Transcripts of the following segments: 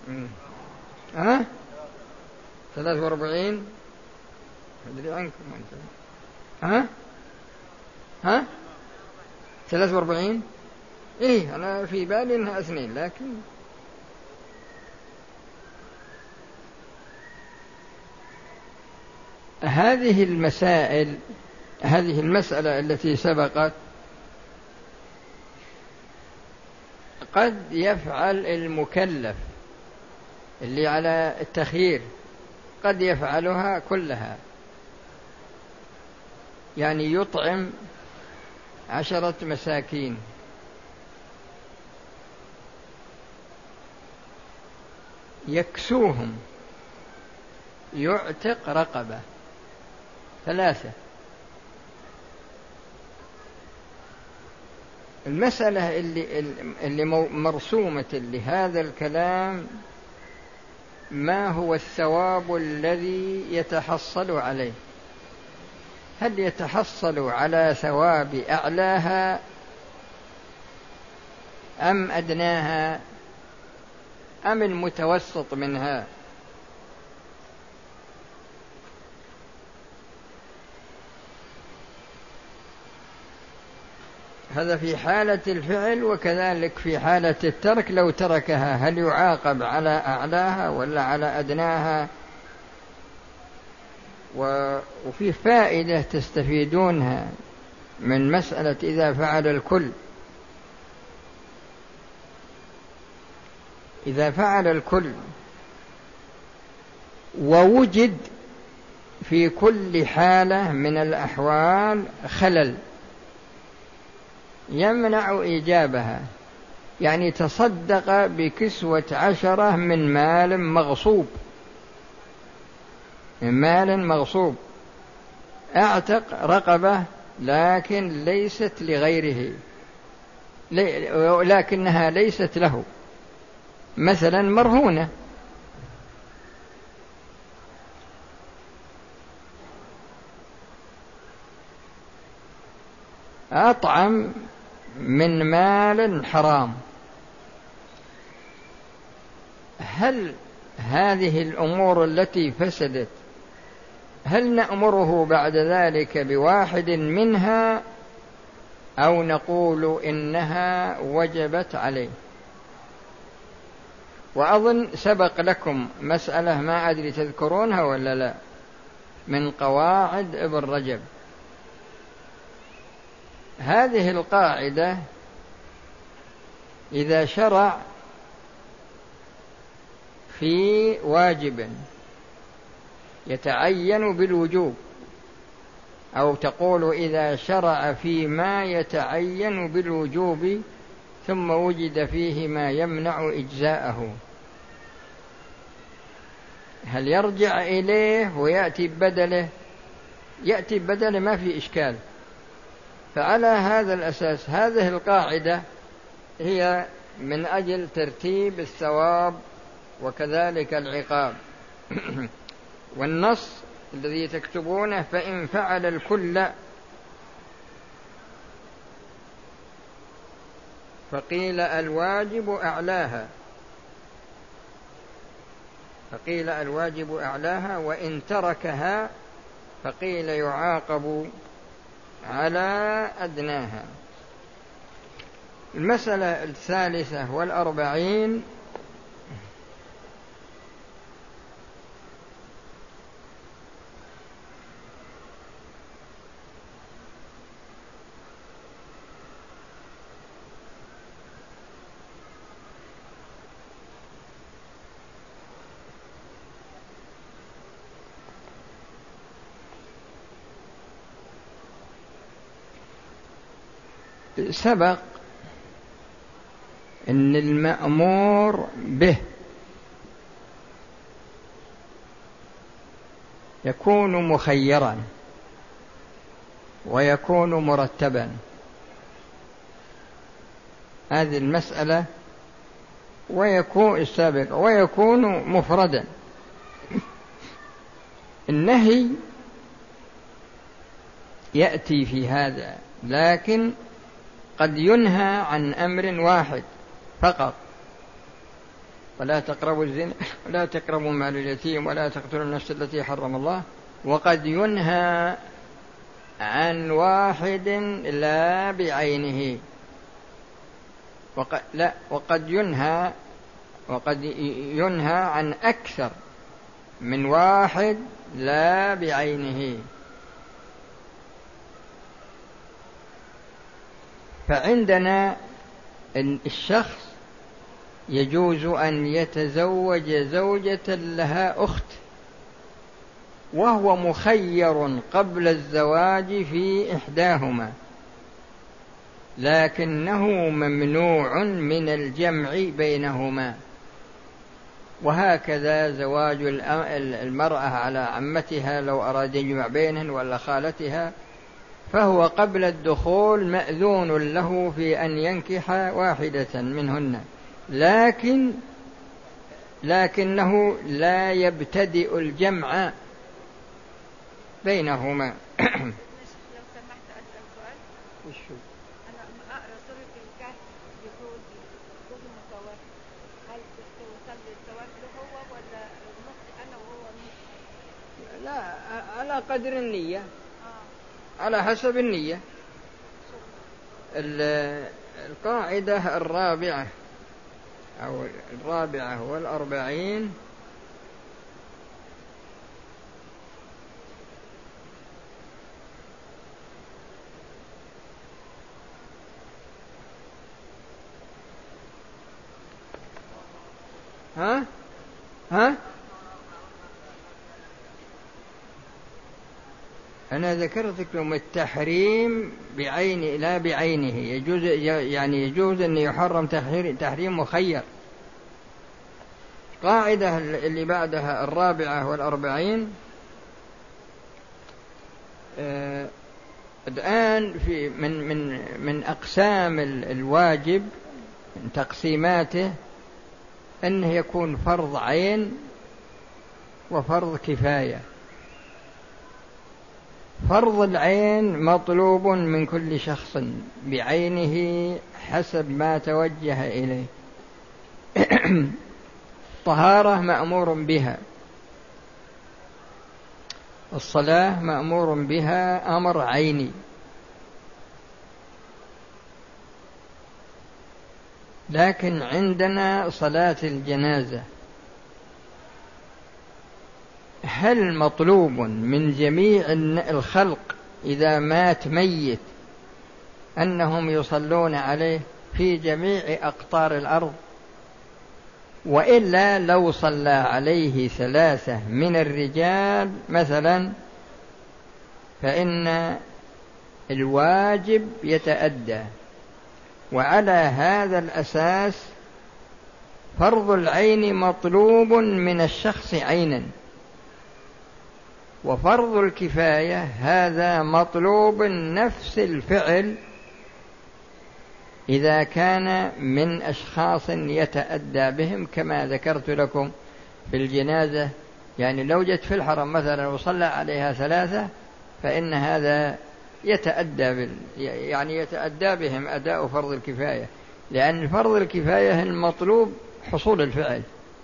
ها 43 أدري عنكم أنت. ها 43 إيه أنا في بالي إنها 2 لكن هذه المسألة التي سبقت قد يفعل المكلف اللي على التخيير قد يفعلها كلها، يعني يطعم 10 مساكين، يكسوهم، يعتق رقبة 3. المسألة اللي مرسومة لهذا الكلام ما هو الثواب الذي يتحصل عليه؟ هل يتحصل على ثواب أعلاها أم أدناها أم المتوسط منها؟ هذا في حالة الفعل، وكذلك في حالة الترك لو تركها هل يعاقب على أعلاها ولا على أدناها؟ وفي فائدة تستفيدونها من مسألة إذا فعل الكل. إذا فعل الكل ووجد في كل حالة من الأحوال خلل يمنع إيجابها، يعني تصدق بكسوة 10 من مال مغصوب، اعتق رقبة لكن ليست لغيره، لكنها ليست له، مثلا مرهونة، أطعم من مال حرام. هل هذه الأمور التي فسدت هل نأمره بعد ذلك بواحد منها أو نقول إنها وجبت عليه؟ وأظن سبق لكم مسألة ما أدري تذكرونها ولا لا، من قواعد ابن رجب. هذه القاعدة إذا شرع في واجب يتعين بالوجوب، أو تقول إذا شرع فيما يتعين بالوجوب ثم وجد فيه ما يمنع إجزاءه، هل يرجع إليه ويأتي بدله؟ يأتي بدله ما في إشكال. فعلى هذا الأساس هذه القاعدة هي من أجل ترتيب الثواب وكذلك العقاب. والنص الذي تكتبونه فإن فعل الكل فقيل الواجب أعلاها وإن تركها فقيل يعاقب على أدناها. المسألة 43 سبق أن المأمور به يكون مخيرا ويكون مرتبا، هذه المسألة، ويكون السابق ويكون مفردا. النهي يأتي في هذا، لكن قد ينهى عن أمر واحد فقط، ولا تقربوا الزنا ولا تقربوا مال اليتيم ولا تقتلوا النفس التي حرم الله. وقد ينهى عن واحد لا بعينه، وقد ينهى عن أكثر من واحد لا بعينه. فعندنا الشخص يجوز أن يتزوج زوجة لها أخت وهو مخير قبل الزواج في إحداهما، لكنه ممنوع من الجمع بينهما. وهكذا زواج المرأة على عمتها لو أراد يجمع بينهن ولا خالتها، فهو قبل الدخول مأذون له في أن ينكح واحدة منهن، لكنه لا يبتدئ الجمع بينهما. لو سمحت أسأل سؤال. أنا أقرأ سورة الكهف يقول زوج متوفى، هل توصل للزواج له هو ولا نص أنا وهو نص؟ لا، على قدر النية، على حسب النية. القاعدة الرابعة أو 44 أنا ذكرت لكم التحريم بعين لا بعينه، يجوز أن يحرم تحريم مخير. قاعدة اللي بعدها 44 الآن في من أقسام الواجب، من تقسيماته أنه يكون فرض عين وفرض كفاية. فرض العين مطلوب من كل شخص بعينه حسب ما توجه إليه. الطهارة مأمور بها، الصلاة مأمور بها أمر عيني، لكن عندنا صلاة الجنازة هل مطلوب من جميع الخلق إذا مات ميت أنهم يصلون عليه في جميع أقطار الأرض؟ وإلا لو صلى عليه 3 من الرجال مثلا فإن الواجب يتأدى. وعلى هذا الأساس فرض العين مطلوب من الشخص عينا، وفرض الكفاية هذا مطلوب نفس الفعل إذا كان من أشخاص يتأدى بهم، كما ذكرت لكم في الجنازة. يعني لو جت في الحرم مثلا وصلى عليها 3 فإن هذا يتأدى بهم أداء فرض الكفاية، لأن فرض الكفاية المطلوب حصول الفعل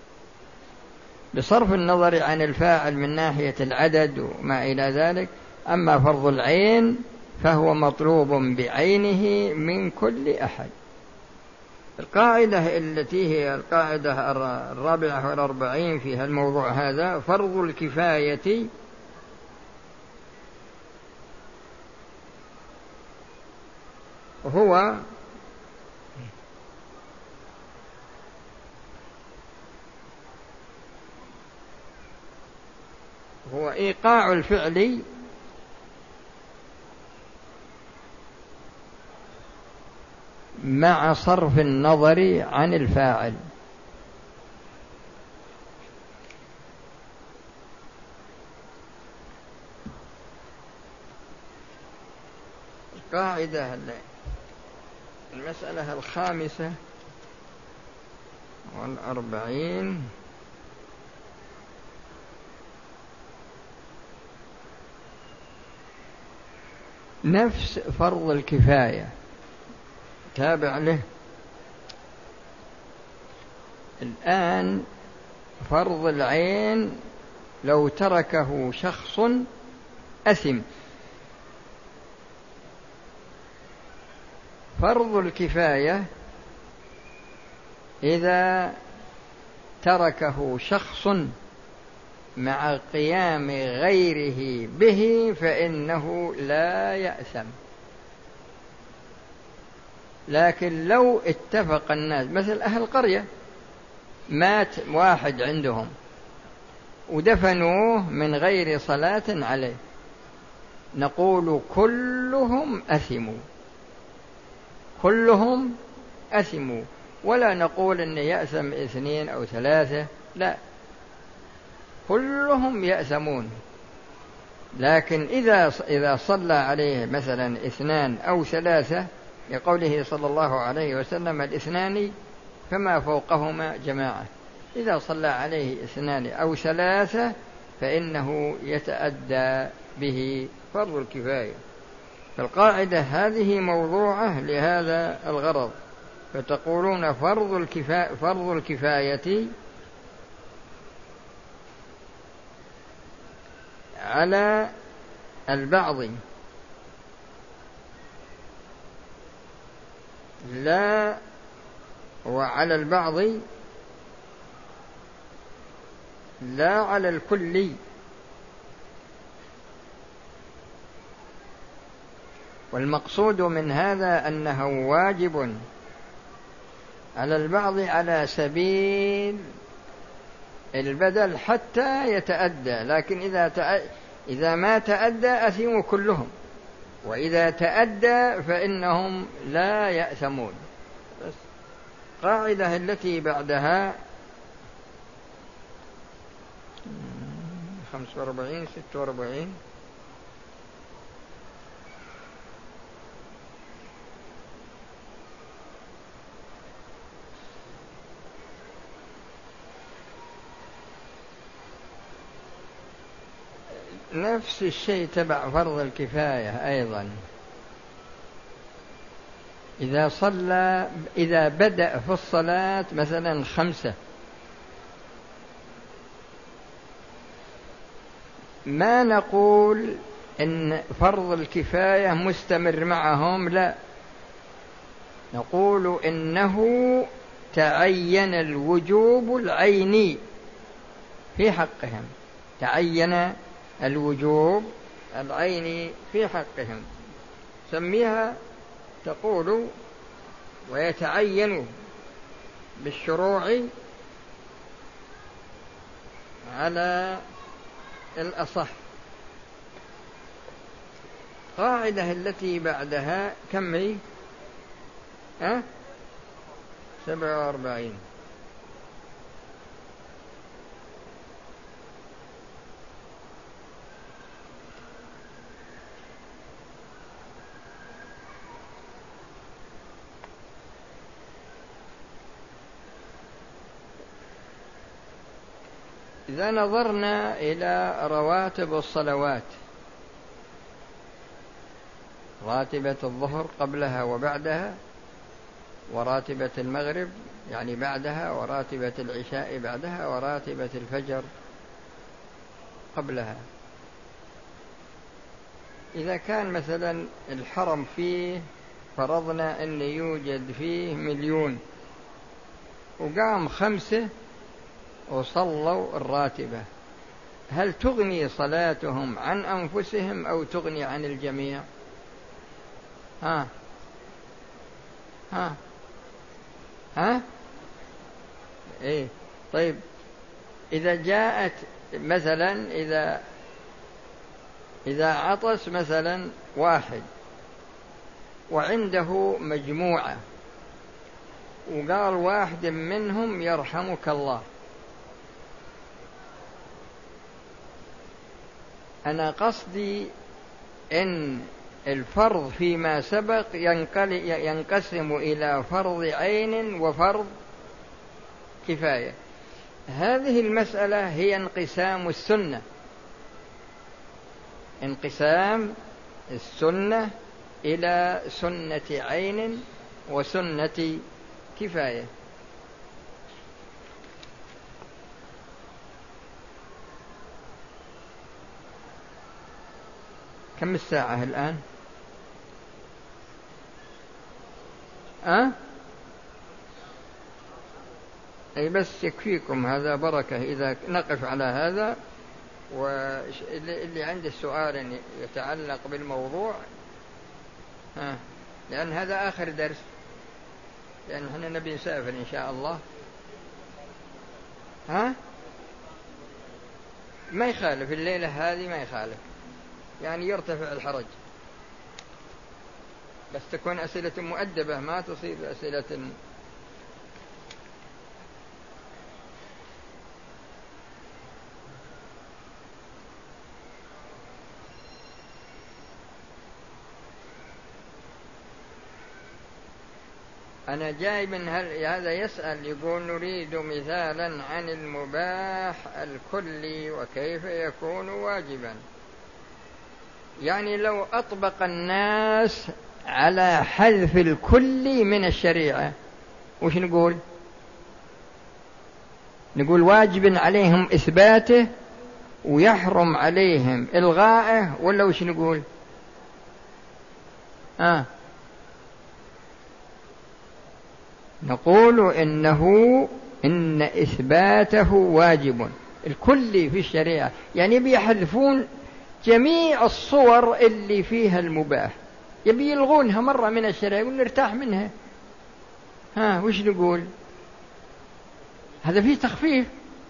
بصرف النظر عن الفاعل من ناحية العدد وما إلى ذلك. أما فرض العين فهو مطلوب بعينه من كل أحد. القاعدة التي هي القاعدة 44 في الموضوع هذا، فرض الكفاية هو إيقاع الفعل مع صرف النظر عن الفاعل. القاعدة المسألة 45 نفس فرض الكفاية تابع له. الآن فرض العين لو تركه شخص أثم. فرض الكفاية إذا تركه شخص مع قيام غيره به فإنه لا يأثم. لكن لو اتفق الناس، مثل أهل قرية مات واحد عندهم ودفنوه من غير صلاة عليه، نقول كلهم أثموا، كلهم أثموا، ولا نقول أن يأثم 2 أو 3، لا، كلهم يأثمون. لكن إذا صلى عليه مثلا 2 أو 3، لقوله صلى الله عليه وسلم: 2 فما فوقهما جماعة. إذا صلى عليه 2 أو 3 فإنه يتأدى به فرض الكفاية. فالقاعدة هذه موضوعة لهذا الغرض. فتقولون فرض الكفاية على البعض لا، وعلى البعض لا على الكل. والمقصود من هذا أنه واجب على البعض على سبيل البدل حتى يتأدى، لكن إذا ما تأدى أثموا كلهم، وإذا تأدى فإنهم لا يأثمون. بس قاعدة التي بعدها 45 46 نفس الشيء تبع فرض الكفاية أيضا. إذا بدأ في الصلاة مثلا 5، ما نقول إن فرض الكفاية مستمر معهم، لا، نقول إنه تعين الوجوب العيني في حقهم، تعين الوجوب العيني في حقهم. سميها، تقول: ويتعين بالشروع على الأصح. قاعدة التي بعدها كم هي؟ 47. إذا نظرنا إلى رواتب الصلوات، راتبة الظهر قبلها وبعدها، وراتبة المغرب يعني بعدها، وراتبة العشاء بعدها، وراتبة الفجر قبلها. إذا كان مثلا الحرم فيه، فرضنا أن يوجد فيه 1,000,000 وقام 5 وصلوا الراتبة، هل تغني صلاتهم عن أنفسهم أو تغني عن الجميع؟ إيه؟ طيب، إذا جاءت مثلا إذا عطس مثلا واحد وعنده مجموعة وقال واحد منهم: يرحمك الله، أنا قصدي إن الفرض فيما سبق ينقسم إلى فرض عين وفرض كفاية. هذه المسألة هي انقسام السنة، انقسام السنة إلى سنة عين وسنة كفاية. كم الساعة الآن؟ أي بس يكفيكم هذا بركة إذا نقف على هذا. واللي عنده سؤال يتعلق بالموضوع لأن هذا آخر درس، لأن احنا نبي نسافر إن شاء الله. ما يخالف الليلة هذه، ما يخالف، يعني يرتفع الحرج، بس تكون أسئلة مؤدبة، ما تصير أسئلة. أنا جاي من هذا يسأل يقول نريد مثالا عن المباح الكلي وكيف يكون واجبا. يعني لو أطبق الناس على حذف الكلي من الشريعة وش نقول؟ نقول واجب عليهم إثباته ويحرم عليهم إلغائه، ولا وش نقول؟ نقول إن إثباته واجب الكلي في الشريعة، يعني بيحذفون جميع الصور اللي فيها المباح، يبي يلغونها مرة من الشريعة، يقول نرتاح منها. وش نقول؟ هذا فيه تخفيف.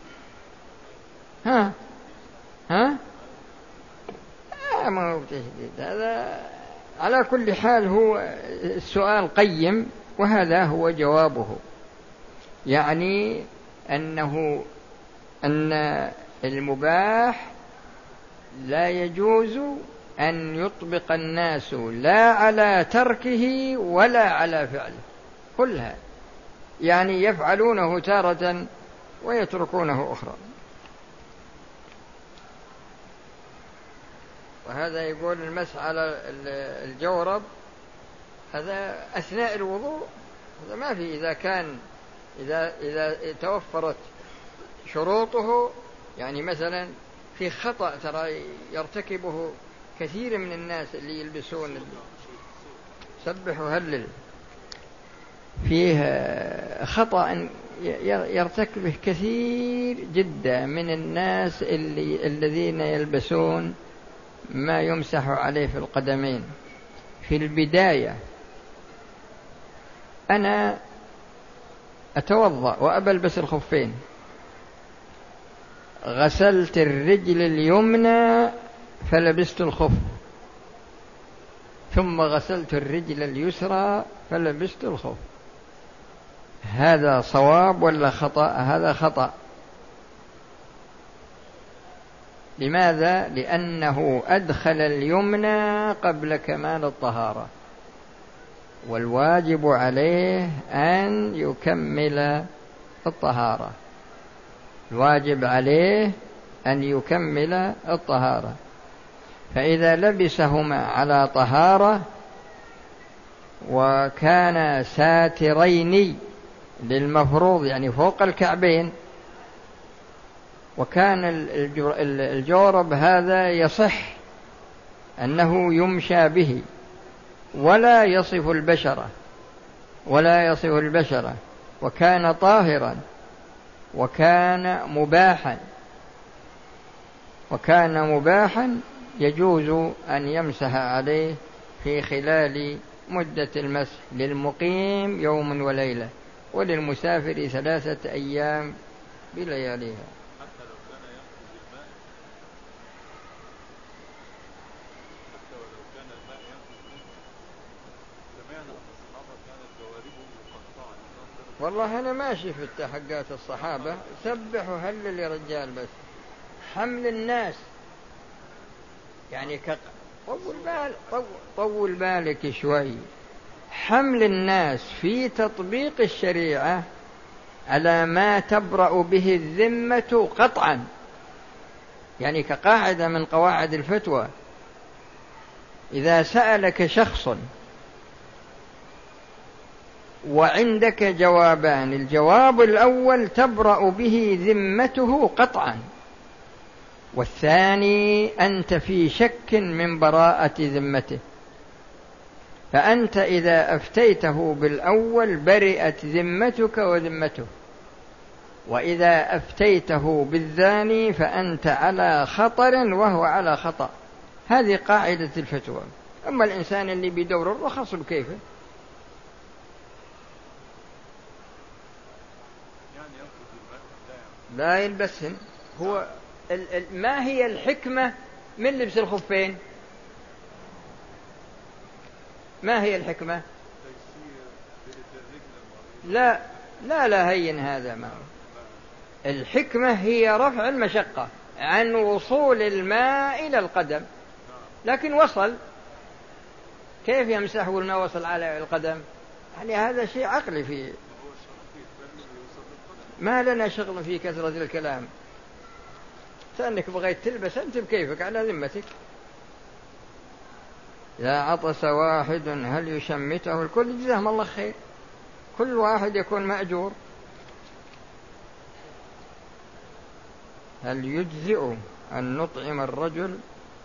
ما هو تشديد هذا. على كل حال هو السؤال قيم، وهذا هو جوابه، يعني أن المباح لا يجوز أن يطبق الناس لا على تركه ولا على فعله كلها، يعني يفعلونه تارة ويتركونه أخرى. وهذا يقول المسح على الجورب هذا أثناء الوضوء، هذا ما في. إذا توفرت شروطه، يعني مثلا في خطأ ترى يرتكبه كثير من الناس اللي يلبسون سبح وهلل، فيه خطأ يرتكبه كثير جدا من الناس الذين يلبسون ما يمسح عليه في القدمين. في البداية أنا أتوضأ وأبلبس الخفين، غسلت الرجل اليمنى فلبست الخف، ثم غسلت الرجل اليسرى فلبست الخف. هذا صواب ولا خطأ؟ هذا خطأ. لماذا؟ لأنه أدخل اليمنى قبل كمال الطهارة، والواجب عليه أن يكمل الطهارة. الواجب عليه أن يكمل الطهارة. فإذا لبسهما على طهارة وكان ساترين للمفروض، يعني فوق الكعبين، وكان الجورب هذا يصح أنه يمشى به ولا يصف البشرة، وكان طاهرا وكان مباحا يجوز أن يمسح عليه في خلال مدة المسح للمقيم يوم وليلة، وللمسافر 3 أيام بلياليها. والله أنا ما شفت حقات الصحابة سبحوا هلل يا رجال، بس حمل الناس يعني طول بالك شوي. حمل الناس في تطبيق الشريعة على ما تبرأ به الذمة قطعا، يعني كقاعدة من قواعد الفتوى، إذا سألك شخص وعندك جوابان، الجواب الأول تبرأ به ذمته قطعا، والثاني أنت في شك من براءة ذمته، فأنت إذا أفتيته بالأول برئت ذمتك وذمته، وإذا أفتيته بالثاني فأنت على خطر وهو على خطأ. هذه قاعدة الفتوى. أما الإنسان اللي بيدور الرخص بكيفه، لا يلبسهم. هو ما هي الحكمة من لبس الخفين؟ ما هي الحكمة؟ لا لا لا، هين هذا ما هو. الحكمة هي رفع المشقة عن وصول الماء إلى القدم، لكن وصل، كيف يمسحه والماء وصل على القدم؟ يعني هذا شيء عقلي فيه، ما لنا شغل في كثرة الكلام. فأنك بغيت تلبس أنت بكيفك على ذمتك. إذا عطس واحد هل يشمته الكل؟ جزاهم الله خير، كل واحد يكون مأجور. هل يجزئ أن نطعم الرجل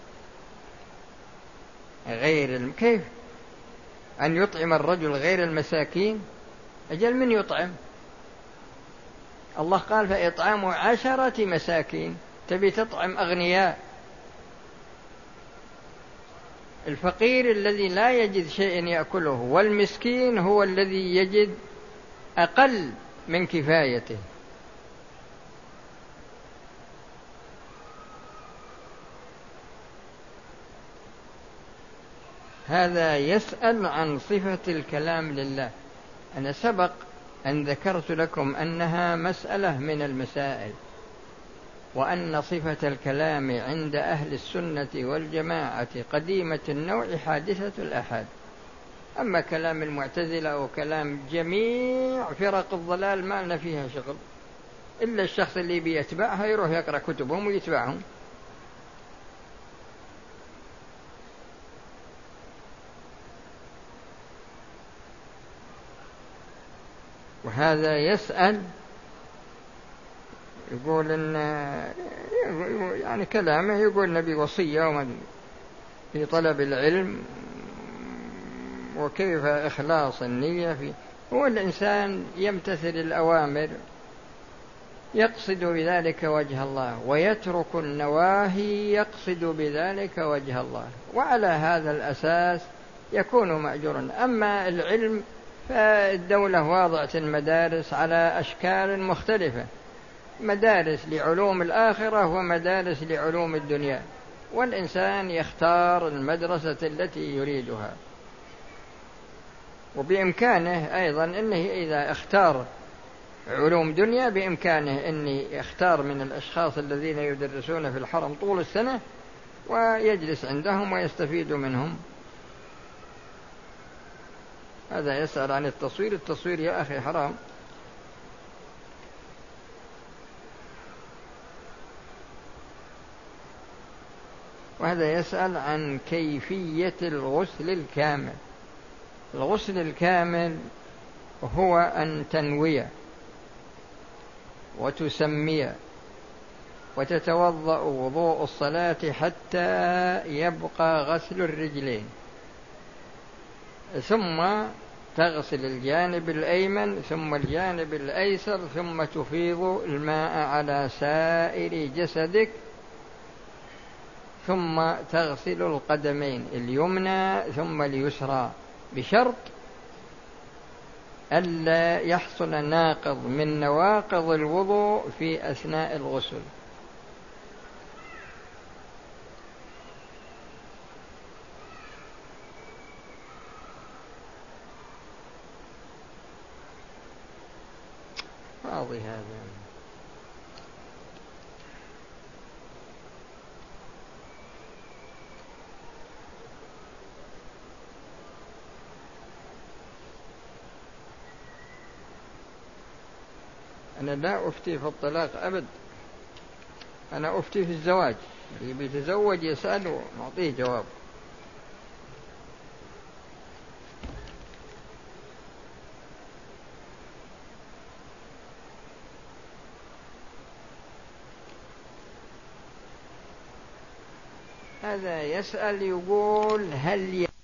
غير كيف أن يطعم الرجل غير المساكين؟ أجل من يطعم؟ الله قال فإطعام 10 مساكين، تبي تطعم أغنياء؟ الفقير الذي لا يجد شيء يأكله، والمسكين هو الذي يجد أقل من كفايته. هذا يسأل عن صفة الكلام لله. أنا سبق أن ذكرت لكم أنها مسألة من المسائل، وأن صفة الكلام عند أهل السنة والجماعة قديمة النوع حادثة الآحاد. أما كلام المعتزلة أو كلام جميع فرق الضلال ما لنا فيها شغل، إلا الشخص اللي بيتبعها يروح يقرأ كتبهم ويتبعهم. وهذا يسأل يقول إن يعني كلامه يقول نبي وصية في طلب العلم، وكيف إخلاص النية فيه. هو الإنسان يمتثل الأوامر يقصد بذلك وجه الله، ويترك النواهي يقصد بذلك وجه الله، وعلى هذا الأساس يكون مأجورا. أما العلم فالدولة واضعة المدارس على أشكال مختلفة، مدارس لعلوم الآخرة ومدارس لعلوم الدنيا، والإنسان يختار المدرسة التي يريدها. وبإمكانه أيضا أنه إذا اختار علوم دنيا بإمكانه أن يختار من الأشخاص الذين يدرسون في الحرم طول السنة ويجلس عندهم ويستفيد منهم. هذا يسأل عن التصوير. التصوير يا أخي حرام. وهذا يسأل عن كيفية الغسل الكامل. الغسل الكامل هو أن تنوي وتسمي وتتوضأ وضوء الصلاة حتى يبقى غسل الرجلين، ثم تغسل الجانب الأيمن ثم الجانب الأيسر، ثم تفيض الماء على سائر جسدك، ثم تغسل القدمين اليمنى ثم اليسرى، بشرط ألا يحصل ناقض من نواقض الوضوء في أثناء الغسل. واضح هذا. أنا لا أفتي في الطلاق أبد، أنا أفتي في الزواج. اللي بيتزوج يسأل ونعطيه جواب. هذا يسأل يقول هل